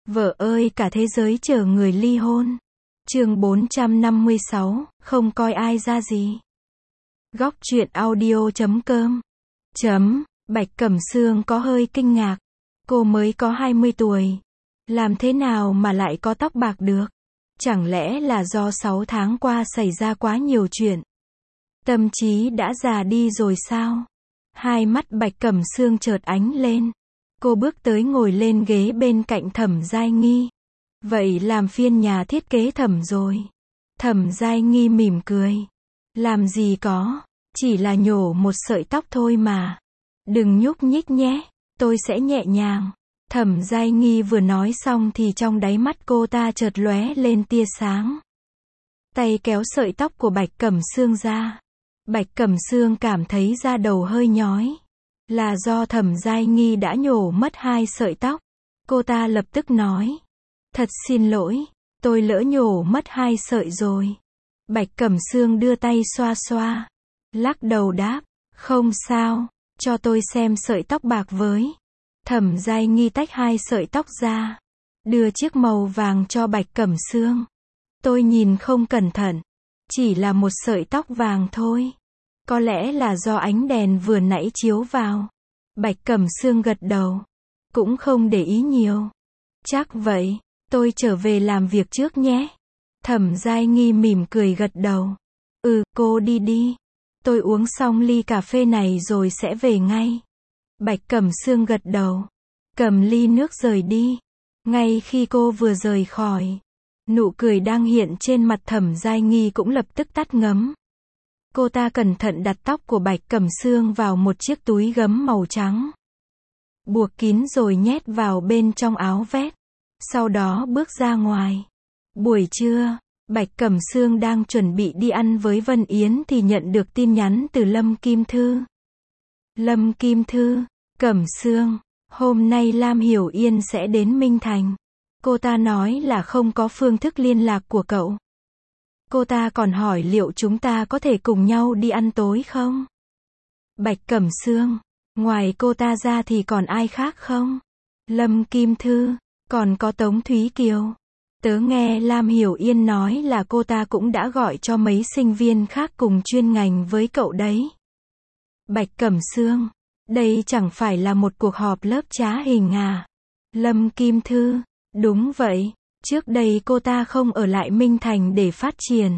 Vợ ơi cả thế giới chờ người ly hôn. Chương 456, không coi ai ra gì. Góc truyện audio.com. Bạch Cẩm Sương có hơi kinh ngạc. Cô mới có 20 tuổi. Làm thế nào mà lại có tóc bạc được? Chẳng lẽ là do 6 tháng qua xảy ra quá nhiều chuyện? Tâm trí đã già đi rồi sao? Hai mắt Bạch Cẩm Sương chợt ánh lên. Cô bước tới ngồi lên ghế bên cạnh Thẩm Giai Nghi. Vậy làm phiền nhà thiết kế Thẩm rồi. Thẩm Giai Nghi mỉm cười. Làm gì có, chỉ là nhổ một sợi tóc thôi mà. Đừng nhúc nhích nhé, tôi sẽ nhẹ nhàng. Thẩm Giai Nghi vừa nói xong thì trong đáy mắt cô ta chợt lóe lên tia sáng. Tay kéo sợi tóc của Bạch Cẩm Sương ra. Bạch Cẩm Sương cảm thấy da đầu hơi nhói. Là do Thẩm Giai Nghi đã nhổ mất 2 sợi tóc. Cô ta lập tức nói. Thật xin lỗi, tôi lỡ nhổ mất 2 sợi rồi. Bạch Cẩm Sương đưa tay xoa xoa. Lắc đầu đáp, không sao, cho tôi xem sợi tóc bạc với. Thẩm Giai Nghi tách 2 sợi tóc ra. Đưa chiếc màu vàng cho Bạch Cẩm Sương. Tôi nhìn không cẩn thận. Chỉ là một sợi tóc vàng thôi. Có lẽ là do ánh đèn vừa nãy chiếu vào. Bạch Cẩm Sương gật đầu. Cũng không để ý nhiều. Chắc vậy, tôi trở về làm việc trước nhé. Thẩm Giai Nghi mỉm cười gật đầu. Cô đi đi. Tôi uống xong ly cà phê này rồi sẽ về ngay. Bạch Cẩm Sương gật đầu. Cầm ly nước rời đi. Ngay khi cô vừa rời khỏi, nụ cười đang hiện trên mặt Thẩm Giai Nghi cũng lập tức tắt ngấm. Cô ta cẩn thận đặt tóc của Bạch Cẩm Sương vào một chiếc túi gấm màu trắng. Buộc kín rồi nhét vào bên trong áo vest. Sau đó bước ra ngoài. Buổi trưa, Bạch Cẩm Sương đang chuẩn bị đi ăn với Vân Yến thì nhận được tin nhắn từ Lâm Kim Thư. Lâm Kim Thư, Cẩm Sương, hôm nay Lam Hiểu Yên sẽ đến Minh Thành. Cô ta nói là không có phương thức liên lạc của cậu. Cô ta còn hỏi liệu chúng ta có thể cùng nhau đi ăn tối không? Bạch Cẩm Sương, ngoài cô ta ra thì còn ai khác không? Lâm Kim Thư, còn có Tống Thúy Kiều. Tớ nghe Lam Hiểu Yên nói là cô ta cũng đã gọi cho mấy sinh viên khác cùng chuyên ngành với cậu đấy. Bạch Cẩm Sương, đây chẳng phải là một cuộc họp lớp trá hình à? Lâm Kim Thư, đúng vậy, trước đây cô ta không ở lại Minh Thành để phát triển.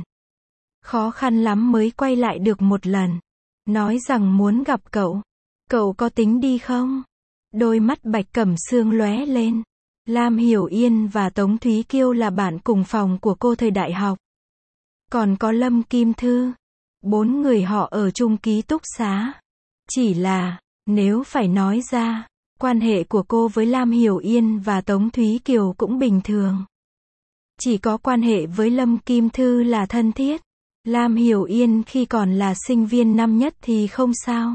Khó khăn lắm mới quay lại được một lần. Nói rằng muốn gặp cậu. Cậu có tính đi không? Đôi mắt Bạch Cẩm Sương lóe lên. Lam Hiểu Yên và Tống Thúy Kiêu là bạn cùng phòng của cô thời đại học. Còn có Lâm Kim Thư. 4 người họ ở chung ký túc xá. Chỉ là, nếu phải nói ra, quan hệ của cô với Lam Hiểu Yên và Tống Thúy Kiều cũng bình thường. Chỉ có quan hệ với Lâm Kim Thư là thân thiết. Lam Hiểu Yên khi còn là sinh viên năm nhất thì không sao.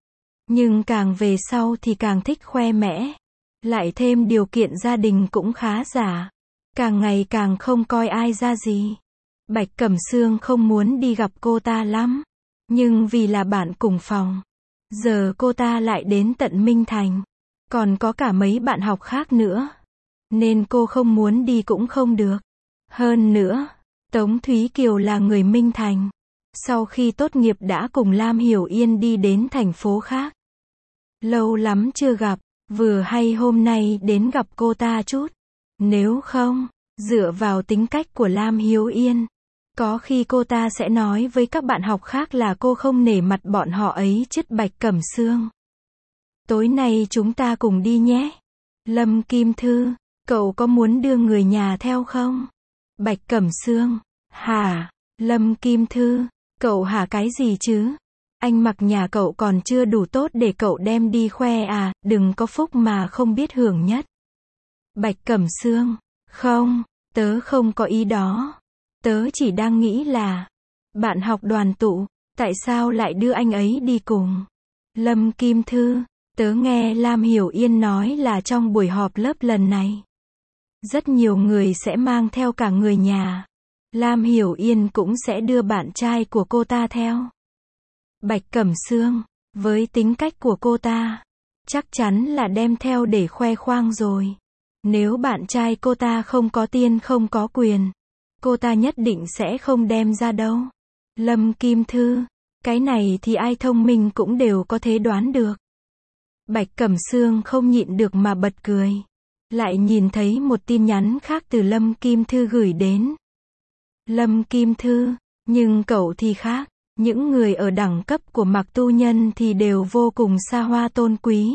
Nhưng càng về sau thì càng thích khoe mẽ. Lại thêm điều kiện gia đình cũng khá giả. Càng ngày càng không coi ai ra gì. Bạch Cẩm Sương không muốn đi gặp cô ta lắm. Nhưng vì là bạn cùng phòng. Giờ cô ta lại đến tận Minh Thành. Còn có cả mấy bạn học khác nữa. Nên cô không muốn đi cũng không được. Hơn nữa, Tống Thúy Kiều là người Minh Thành. Sau khi tốt nghiệp đã cùng Lam Hiểu Yên đi đến thành phố khác. Lâu lắm chưa gặp, vừa hay hôm nay đến gặp cô ta chút. Nếu không, dựa vào tính cách của Lam Hiểu Yên, có khi cô ta sẽ nói với các bạn học khác là cô không nể mặt bọn họ ấy chứ. Bạch Cẩm Sương, tối nay chúng ta cùng đi nhé. Lâm Kim Thư, cậu có muốn đưa người nhà theo không? Bạch Cẩm Sương, hả? Lâm Kim Thư, cậu hả cái gì chứ? Anh mặc nhà cậu còn chưa đủ tốt để cậu đem đi khoe à, đừng có phúc mà không biết hưởng nhất. Bạch Cẩm Sương, không, tớ không có ý đó. Tớ chỉ đang nghĩ là, bạn học đoàn tụ, tại sao lại đưa anh ấy đi cùng? Lâm Kim Thư, tớ nghe Lam Hiểu Yên nói là trong buổi họp lớp lần này, rất nhiều người sẽ mang theo cả người nhà. Lam Hiểu Yên cũng sẽ đưa bạn trai của cô ta theo. Bạch Cẩm Sương, với tính cách của cô ta, chắc chắn là đem theo để khoe khoang rồi. Nếu bạn trai cô ta không có tiền không có quyền, cô ta nhất định sẽ không đem ra đâu. Lâm Kim Thư, cái này thì ai thông minh cũng đều có thể đoán được. Bạch Cẩm Sương không nhịn được mà bật cười. Lại nhìn thấy một tin nhắn khác từ Lâm Kim Thư gửi đến. Lâm Kim Thư, nhưng cậu thì khác. Những người ở đẳng cấp của Mạc Tu Nhân thì đều vô cùng xa hoa tôn quý.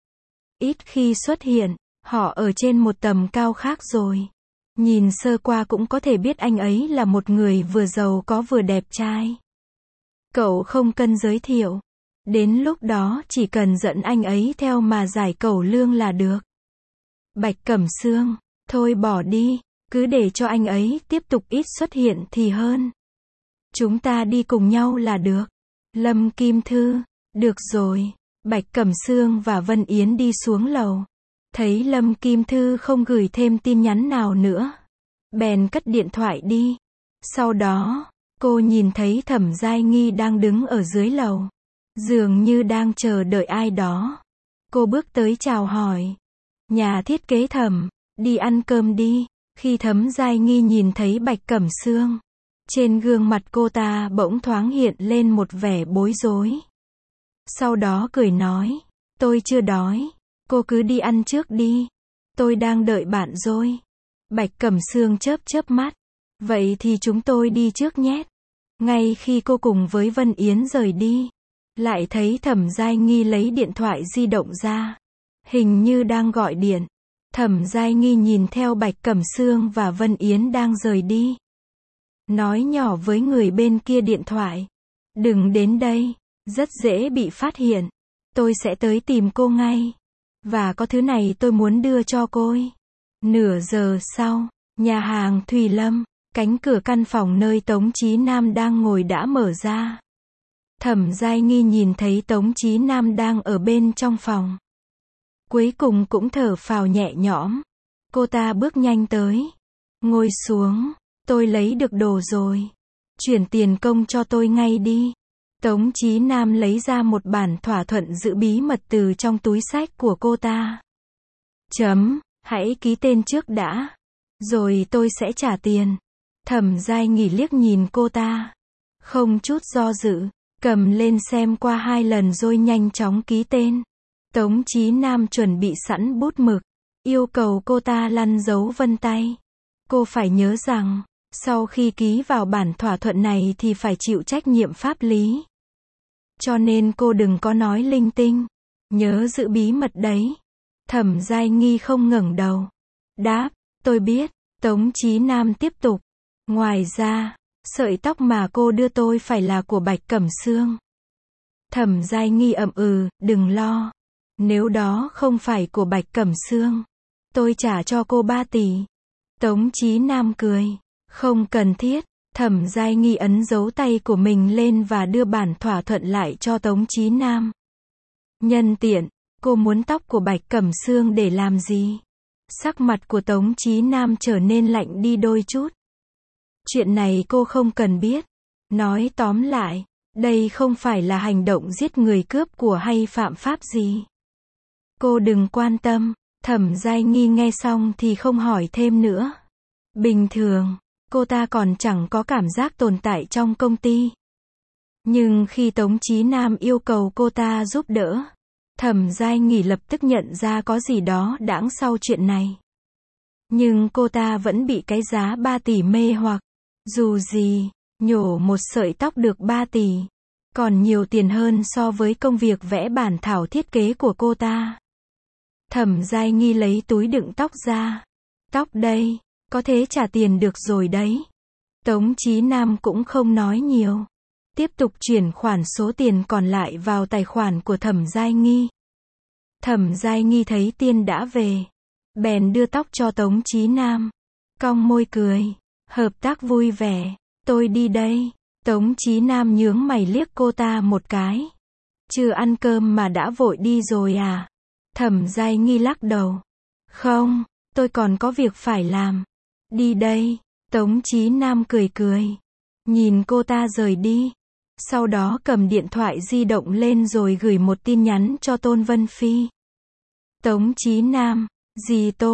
Ít khi xuất hiện, họ ở trên một tầm cao khác rồi. Nhìn sơ qua cũng có thể biết anh ấy là một người vừa giàu có vừa đẹp trai. Cậu không cần giới thiệu. Đến lúc đó chỉ cần dẫn anh ấy theo mà giải cẩu lương là được. Bạch Cẩm Sương, thôi bỏ đi, cứ để cho anh ấy tiếp tục ít xuất hiện thì hơn. Chúng ta đi cùng nhau là được. Lâm Kim Thư, được rồi. Bạch Cẩm Sương và Vân Yến đi xuống lầu. Thấy Lâm Kim Thư không gửi thêm tin nhắn nào nữa. Bèn cất điện thoại đi. Sau đó, cô nhìn thấy Thẩm Giai Nghi đang đứng ở dưới lầu. Dường như đang chờ đợi ai đó. Cô bước tới chào hỏi. Nhà thiết kế Thẩm, đi ăn cơm đi. Khi Thẩm Giai Nghi nhìn thấy Bạch Cẩm Sương, trên gương mặt cô ta bỗng thoáng hiện lên một vẻ bối rối. Sau đó cười nói, tôi chưa đói, cô cứ đi ăn trước đi. Tôi đang đợi bạn rồi. Bạch Cẩm Sương chớp chớp mắt. Vậy thì chúng tôi đi trước nhé. Ngay khi cô cùng với Vân Yến rời đi, lại thấy Thẩm Giai Nghi lấy điện thoại di động ra. Hình như đang gọi điện. Thẩm Giai Nghi nhìn theo Bạch Cẩm Sương và Vân Yến đang rời đi. Nói nhỏ với người bên kia điện thoại. Đừng đến đây, rất dễ bị phát hiện. Tôi sẽ tới tìm cô ngay. Và có thứ này tôi muốn đưa cho cô. Nửa giờ sau, nhà hàng Thùy Lâm, cánh cửa căn phòng nơi Tống Chí Nam đang ngồi đã mở ra. Thẩm Giai Nghi nhìn thấy Tống Chí Nam đang ở bên trong phòng. Cuối cùng cũng thở phào nhẹ nhõm. Cô ta bước nhanh tới. Ngồi xuống, tôi lấy được đồ rồi. Chuyển tiền công cho tôi ngay đi. Tống Chí Nam lấy ra một bản thỏa thuận giữ bí mật từ trong túi xách của cô ta. Hãy ký tên trước đã. Rồi tôi sẽ trả tiền. Thẩm Giai Nghi liếc nhìn cô ta. Không chút do dự, cầm lên xem qua 2 lần rồi nhanh chóng ký tên. Tống Chí Nam chuẩn bị sẵn bút mực, yêu cầu cô ta lăn dấu vân tay. Cô phải nhớ rằng, sau khi ký vào bản thỏa thuận này thì phải chịu trách nhiệm pháp lý. Cho nên cô đừng có nói linh tinh. Nhớ giữ bí mật đấy. Thẩm Giai Nghi không ngẩng đầu. Đáp, tôi biết. Tống Chí Nam tiếp tục. Ngoài ra, sợi tóc mà cô đưa tôi phải là của Bạch Cẩm Sương. Thẩm Giai Nghi ậm ừ, đừng lo. Nếu đó không phải của Bạch Cẩm Sương, tôi trả cho cô 3 tỷ. Tống Chí Nam cười. Không cần thiết. Thẩm Giai Nghi ấn dấu tay của mình lên và đưa bản thỏa thuận lại cho Tống Chí Nam. Nhân tiện, cô muốn tóc của Bạch Cẩm Sương để làm gì? Sắc mặt của Tống Chí Nam trở nên lạnh đi đôi chút. Chuyện này cô không cần biết. Nói tóm lại, đây không phải là hành động giết người cướp của hay phạm pháp gì. Cô đừng quan tâm. Thẩm Giai Nghi nghe xong thì không hỏi thêm nữa. Bình thường, cô ta còn chẳng có cảm giác tồn tại trong công ty. Nhưng khi Tống Chí Nam yêu cầu cô ta giúp đỡ, Thẩm Giai Nghi lập tức nhận ra có gì đó đãng sau chuyện này. Nhưng cô ta vẫn bị cái giá 3 tỷ mê hoặc. Dù gì, nhổ một sợi tóc được 3 tỷ. Còn nhiều tiền hơn so với công việc vẽ bản thảo thiết kế của cô ta. Thẩm Giai Nghi lấy túi đựng tóc ra. Tóc đây, có thể trả tiền được rồi đấy. Tống Chí Nam cũng không nói nhiều. Tiếp tục chuyển khoản số tiền còn lại vào tài khoản của Thẩm Giai Nghi. Thẩm Giai Nghi thấy tiền đã về. Bèn đưa tóc cho Tống Chí Nam. Cong môi cười. Hợp tác vui vẻ. Tôi đi đây. Tống Chí Nam nhướng mày liếc cô ta một cái. Chưa ăn cơm mà đã vội đi rồi à? Thẩm Giai Nghi lắc đầu. Không, tôi còn có việc phải làm. Đi đây. Tống Chí Nam cười cười. Nhìn cô ta rời đi. Sau đó cầm điện thoại di động lên rồi gửi một tin nhắn cho Tôn Vân Phi. Tống Chí Nam. Dì Tôn,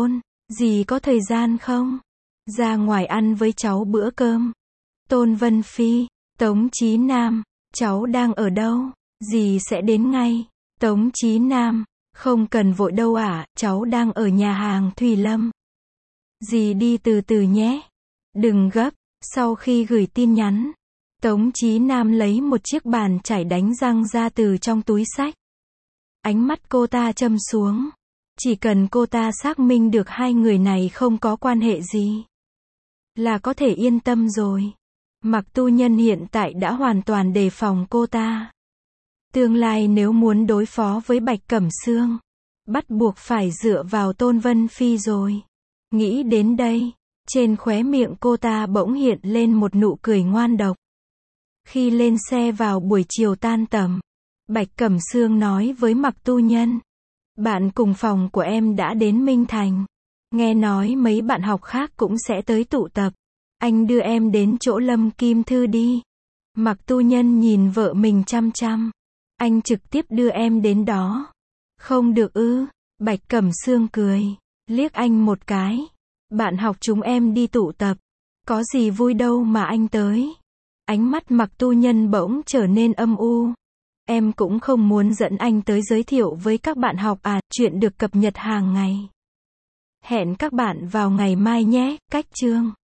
Dì có thời gian không? Ra ngoài ăn với cháu bữa cơm. Tôn Vân Phi, Tống Chí Nam, cháu đang ở đâu? Dì sẽ đến ngay. Tống Chí Nam, không cần vội đâu ạ, cháu đang ở nhà hàng Thùy Lâm. Dì đi từ từ nhé. Đừng gấp. Sau khi gửi tin nhắn, Tống Chí Nam lấy một chiếc bàn chải đánh răng ra từ trong túi xách. Ánh mắt cô ta châm xuống. Chỉ cần cô ta xác minh được hai người này không có quan hệ gì, là có thể yên tâm rồi. Mạc Tu Nhân hiện tại đã hoàn toàn đề phòng cô ta. Tương lai nếu muốn đối phó với Bạch Cẩm Sương, bắt buộc phải dựa vào Tôn Vân Phi rồi. Nghĩ đến đây, trên khóe miệng cô ta bỗng hiện lên một nụ cười ngoan độc. Khi lên xe vào buổi chiều tan tầm, Bạch Cẩm Sương nói với Mạc Tu Nhân, bạn cùng phòng của em đã đến Minh Thành. Nghe nói mấy bạn học khác cũng sẽ tới tụ tập. Anh đưa em đến chỗ Lâm Kim Thư đi. Mạc Tu Nhân nhìn vợ mình chăm chăm. Anh trực tiếp đưa em đến đó. Không được ư? Bạch Cẩm Sương cười, liếc anh một cái. Bạn học chúng em đi tụ tập. Có gì vui đâu mà anh tới. Ánh mắt Mạc Tu Nhân bỗng trở nên âm u. Em cũng không muốn dẫn anh tới giới thiệu với các bạn học à, chuyện được cập nhật hàng ngày. Hẹn các bạn vào ngày mai nhé, cách chương.